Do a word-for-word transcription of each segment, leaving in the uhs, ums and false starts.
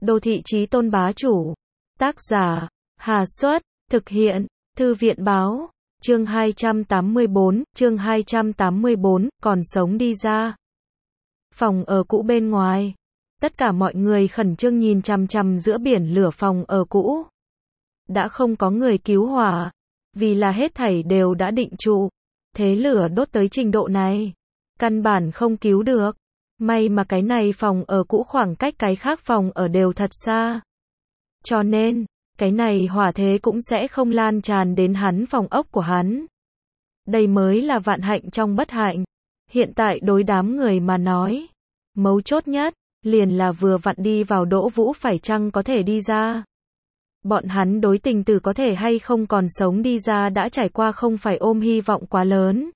Đô thị chí tôn bá chủ. Tác giả, Hà Xuất, thực hiện, Thư viện báo, chương hai trăm tám mươi bốn, chương hai trăm tám mươi bốn, còn sống đi ra. Phòng ở cũ bên ngoài. Tất cả mọi người khẩn trương nhìn chằm chằm giữa biển lửa phòng ở cũ. Đã không có người cứu hỏa, vì là hết thảy đều đã định trụ. Thế lửa đốt tới trình độ này, căn bản không cứu được. May mà cái này phòng ở cũ khoảng cách cái khác phòng ở đều thật xa. Cho nên, cái này hỏa thế cũng sẽ không lan tràn đến hắn phòng ốc của hắn. Đây mới là vạn hạnh trong bất hạnh. Hiện tại đối đám người mà nói, mấu chốt nhất, liền là vừa vặn đi vào Đỗ Vũ phải chăng có thể đi ra. Bọn hắn đối tình tử có thể hay không còn sống đi ra đã trải qua không phải ôm hy vọng quá lớn.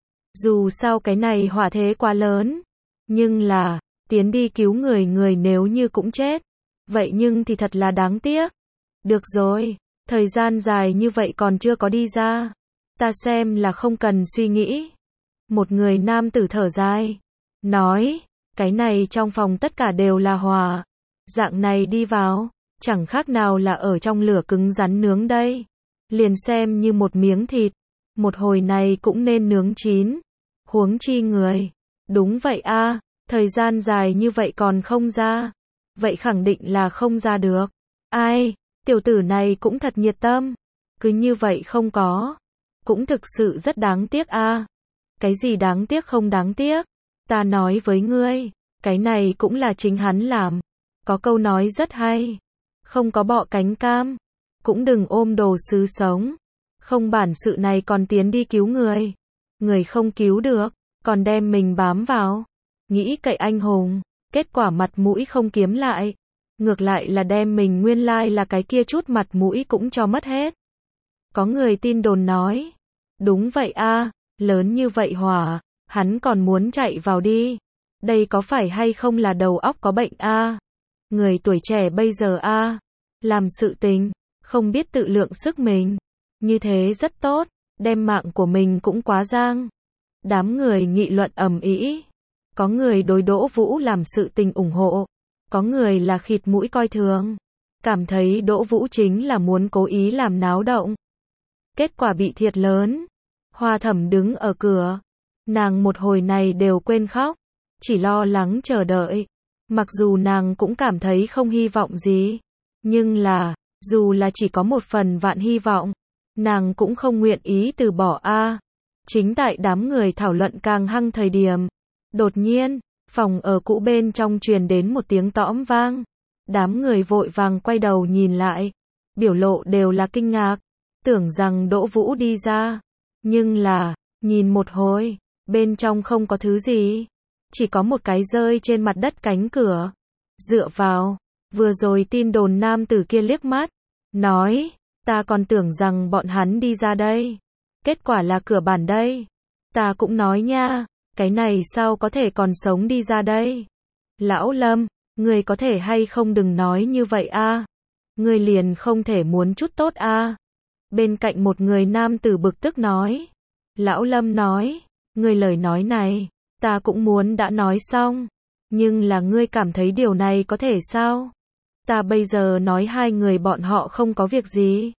Dù sao cái này hỏa thế quá lớn. Nhưng là, tiến đi cứu người người nếu như cũng chết. Vậy nhưng thì thật là đáng tiếc. Được rồi, thời gian dài như vậy còn chưa có đi ra. Ta xem là không cần suy nghĩ. Một người nam tử thở dài. Nói, cái này trong phòng tất cả đều là hỏa. Dạng này đi vào, chẳng khác nào là ở trong lửa cứng rắn nướng đây. Liền xem như một miếng thịt. Một hồi này cũng nên nướng chín. Huống chi người. Đúng vậy a, thời gian dài như vậy còn không ra. Vậy khẳng định là không ra được. Ai, tiểu tử này cũng thật nhiệt tâm. Cứ như vậy không có. Cũng thực sự rất đáng tiếc a. Cái gì đáng tiếc không đáng tiếc. Ta nói với ngươi, cái này cũng là chính hắn làm. Có câu nói rất hay. Không có bọ cánh cam, cũng đừng ôm đồ sứ sống. Không bản sự này còn tiến đi cứu người. Người không cứu được, còn đem mình bám vào. Nghĩ cậy anh hùng, kết quả mặt mũi không kiếm lại. Ngược lại là đem mình nguyên lai là cái kia chút mặt mũi cũng cho mất hết. Có người tin đồn nói. Đúng vậy a, lớn như vậy hỏa, hắn còn muốn chạy vào đi. Đây có phải hay không là đầu óc có bệnh a? Người tuổi trẻ bây giờ a, làm sự tình, không biết tự lượng sức mình. Như thế rất tốt, đem mạng của mình cũng quá giang. Đám người nghị luận ầm ĩ. Có người đối Đỗ Vũ làm sự tình ủng hộ. Có người là khịt mũi coi thường. Cảm thấy Đỗ Vũ chính là muốn cố ý làm náo động. Kết quả bị thiệt lớn. Hoa Thẩm đứng ở cửa. Nàng một hồi này đều quên khóc. Chỉ lo lắng chờ đợi. Mặc dù nàng cũng cảm thấy không hy vọng gì. Nhưng là, dù là chỉ có một phần vạn hy vọng, nàng cũng không nguyện ý từ bỏ a. Chính tại đám người thảo luận càng hăng thời điểm. Đột nhiên, phòng ở cũ bên trong truyền đến một tiếng tõm vang. Đám người vội vàng quay đầu nhìn lại. Biểu lộ đều là kinh ngạc. Tưởng rằng Đỗ Vũ đi ra. Nhưng là, nhìn một hồi, bên trong không có thứ gì. Chỉ có một cái rơi trên mặt đất cánh cửa. Dựa vào, vừa rồi tin đồn nam tử kia liếc mắt. Nói, ta còn tưởng rằng bọn hắn đi ra đây. Kết quả là cửa bản đây. Ta cũng nói nha, cái này sao có thể còn sống đi ra đây. Lão Lâm, người có thể hay không đừng nói như vậy a. Người liền không thể muốn chút tốt a. Bên cạnh một người nam tử bực tức nói. Lão Lâm nói, người lời nói này, ta cũng muốn đã nói xong. Nhưng là ngươi cảm thấy điều này có thể sao? Ta bây giờ nói hai người bọn họ không có việc gì.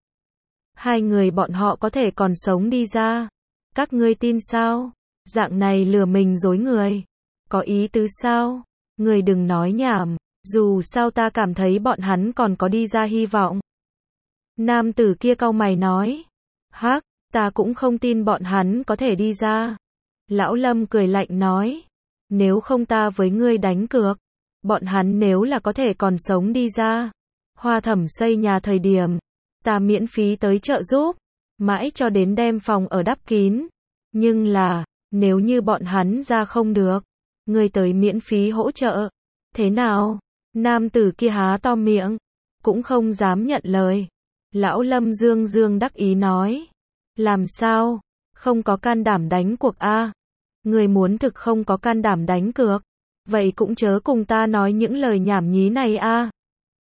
Hai người bọn họ có thể còn sống đi ra. Các ngươi tin sao? Dạng này lừa mình dối người. Có ý tứ sao? Ngươi đừng nói nhảm. Dù sao ta cảm thấy bọn hắn còn có đi ra hy vọng. Nam tử kia cau mày nói. Hắc, ta cũng không tin bọn hắn có thể đi ra. Lão Lâm cười lạnh nói. Nếu không ta với ngươi đánh cược. Bọn hắn nếu là có thể còn sống đi ra. Hoa Thẩm xây nhà thời điểm. Ta miễn phí tới trợ giúp. Mãi cho đến đem phòng ở đắp kín. Nhưng là, nếu như bọn hắn ra không được. Ngươi tới miễn phí hỗ trợ. Thế nào? Nam tử kia há to miệng. Cũng không dám nhận lời. Lão Lâm dương dương đắc ý nói. Làm sao? Không có can đảm đánh cuộc a? Người muốn thực không có can đảm đánh cược. Vậy cũng chớ cùng ta nói những lời nhảm nhí này a.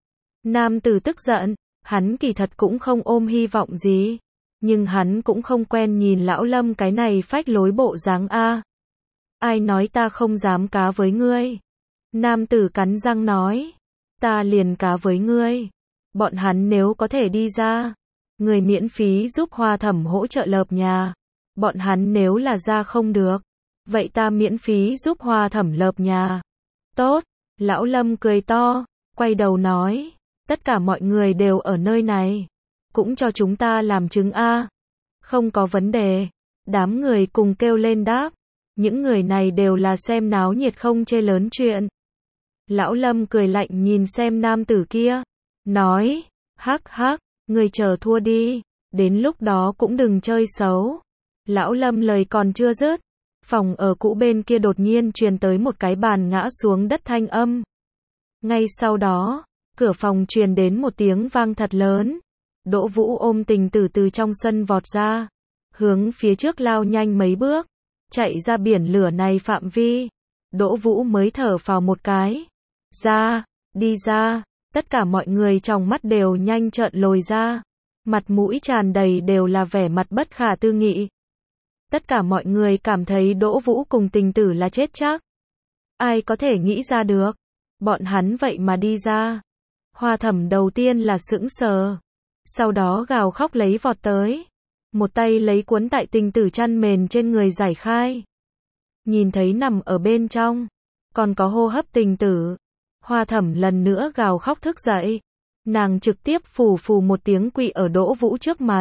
Nam tử tức giận. Hắn kỳ thật cũng không ôm hy vọng gì. Nhưng hắn cũng không quen nhìn lão Lâm cái này phách lối bộ dáng a. Ai nói ta không dám cá với ngươi? Nam tử cắn răng nói. ta liền cá với ngươi. Bọn hắn nếu có thể đi ra, người miễn phí giúp Hoa Thẩm hỗ trợ lợp nhà. Bọn hắn nếu là ra không được, vậy ta miễn phí giúp Hoa Thẩm lợp nhà. Tốt, Lão Lâm cười to, quay đầu nói, tất cả mọi người đều ở nơi này, cũng cho chúng ta làm chứng a. Không có vấn đề. Đám người cùng kêu lên đáp. Những người này đều là xem náo nhiệt không chê lớn chuyện. Lão Lâm cười lạnh nhìn xem nam tử kia, nói, hắc hắc, người chờ thua đi, đến lúc đó cũng đừng chơi xấu. Lão Lâm lời còn chưa dứt, phòng ở cũ bên kia đột nhiên truyền tới một cái bàn ngã xuống đất thanh âm. Ngay sau đó, cửa phòng truyền đến một tiếng vang thật lớn. Đỗ Vũ ôm Tình Tử từ trong sân vọt ra, hướng phía trước lao nhanh mấy bước, chạy ra biển lửa này phạm vi. Đỗ Vũ mới thở phào một cái. Ra, đi ra, tất cả mọi người trong mắt đều nhanh trợn lồi ra, mặt mũi tràn đầy đều là vẻ mặt bất khả tư nghị. Tất cả mọi người cảm thấy Đỗ Vũ cùng Tình Tử là chết chắc. Ai có thể nghĩ ra được, bọn hắn vậy mà đi ra. Hoa Thẩm đầu tiên là sững sờ, sau đó gào khóc lấy vọt tới, một tay lấy cuốn tại Tình Tử chăn mền trên người giải khai. Nhìn thấy nằm ở bên trong, còn có hô hấp Tình Tử, Hoa Thẩm lần nữa gào khóc thức dậy. Nàng trực tiếp phù phù một tiếng quỵ ở Đỗ Vũ trước mặt,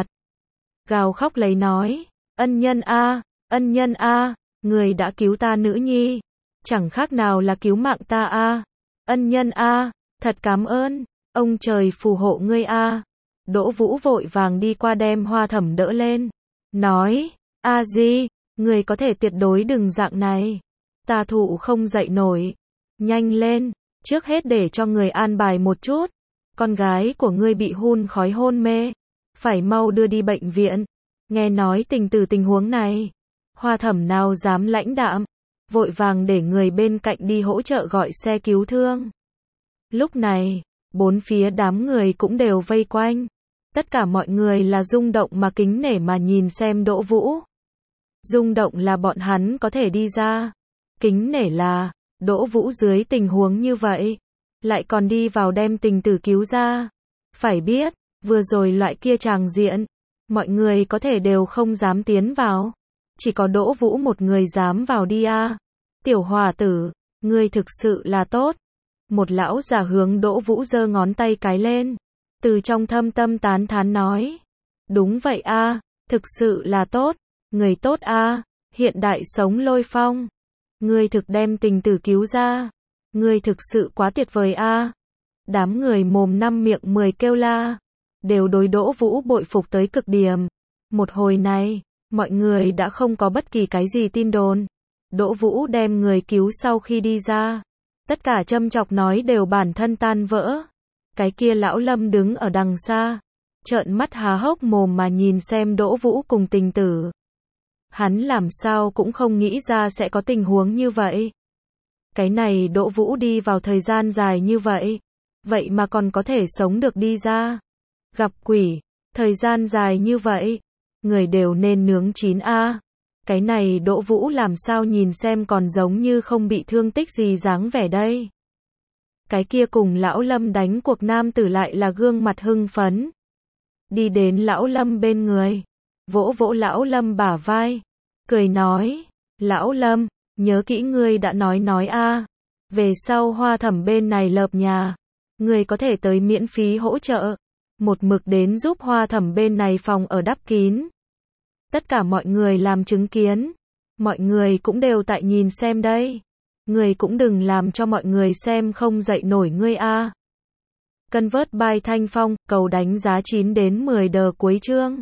gào khóc lấy nói, ân nhân a, ân nhân a, người đã cứu ta nữ nhi, chẳng khác nào là cứu mạng ta a, ân nhân a, thật cảm ơn, ông trời phù hộ ngươi a. Đỗ Vũ vội vàng đi qua đem Hoa Thẩm đỡ lên, nói, a di, người có thể tuyệt đối đừng dạng này, ta thụ không dậy nổi, nhanh lên, trước hết để cho người an bài một chút, con gái của ngươi bị hun khói hôn mê, phải mau đưa đi bệnh viện. Nghe nói Tình Tử tình huống này, Hoa Thẩm nào dám lãnh đạm, vội vàng để người bên cạnh đi hỗ trợ gọi xe cứu thương. Lúc này, bốn phía đám người cũng đều vây quanh, tất cả mọi người là rung động mà kính nể mà nhìn xem Đỗ Vũ. Rung động là bọn hắn có thể đi ra, kính nể là Đỗ Vũ dưới tình huống như vậy, lại còn đi vào đem Tình Tử cứu ra. Phải biết, vừa rồi loại kia tràng diện, mọi người có thể đều không dám tiến vào, chỉ có Đỗ Vũ một người dám vào đi a. Tiểu hòa tử, ngươi thực sự là tốt. Một lão già hướng Đỗ Vũ giơ ngón tay cái lên, từ trong thâm tâm tán thán nói, đúng vậy a, thực sự là tốt, người tốt a, hiện đại sống lôi phong. Ngươi thực đem Tình Tử cứu ra, ngươi thực sự quá tuyệt vời a. Đám người mồm năm miệng mười kêu la, đều đối Đỗ Vũ bội phục tới cực điểm. Một hồi này, mọi người đã không có bất kỳ cái gì tin đồn. Đỗ Vũ đem người cứu sau khi đi ra, tất cả châm chọc nói đều bản thân tan vỡ. Cái kia Lão Lâm đứng ở đằng xa, trợn mắt há hốc mồm mà nhìn xem Đỗ Vũ cùng Tình Tử. Hắn làm sao cũng không nghĩ ra sẽ có tình huống như vậy. Cái này Đỗ Vũ đi vào thời gian dài như vậy, vậy mà còn có thể sống được đi ra. Gặp quỷ, thời gian dài như vậy, người đều nên nướng chín a. Cái này Đỗ Vũ làm sao nhìn xem còn giống như không bị thương tích gì dáng vẻ đây. Cái kia cùng Lão Lâm đánh cuộc nam tử lại là gương mặt hưng phấn, đi đến Lão Lâm bên người, vỗ vỗ Lão Lâm bả vai, cười nói, Lão Lâm, nhớ kỹ ngươi đã nói nói a, về sau Hoa Thẩm bên này lợp nhà, ngươi có thể tới miễn phí hỗ trợ, một mực đến giúp Hoa Thẩm bên này phòng ở đắp kín. Tất cả mọi người làm chứng kiến, mọi người cũng đều tại nhìn xem đây, ngươi cũng đừng làm cho mọi người xem không dậy nổi ngươi a. Convert by Thanh Phong, cầu đánh giá chín đến mười đờ cuối chương.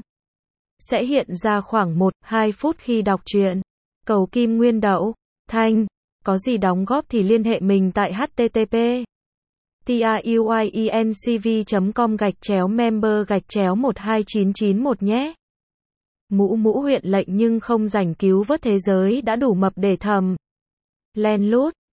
Sẽ hiện ra khoảng một đến hai phút khi đọc truyện. Cầu Kim Nguyên Đậu, Thanh, có gì đóng góp thì liên hệ mình tại http truyencv chấm com gạch chéo member gạch chéo một hai chín chín một nhé. Mũ mũ huyện lệnh nhưng không rảnh cứu vớt thế giới đã đủ mập để thầm. Len lút.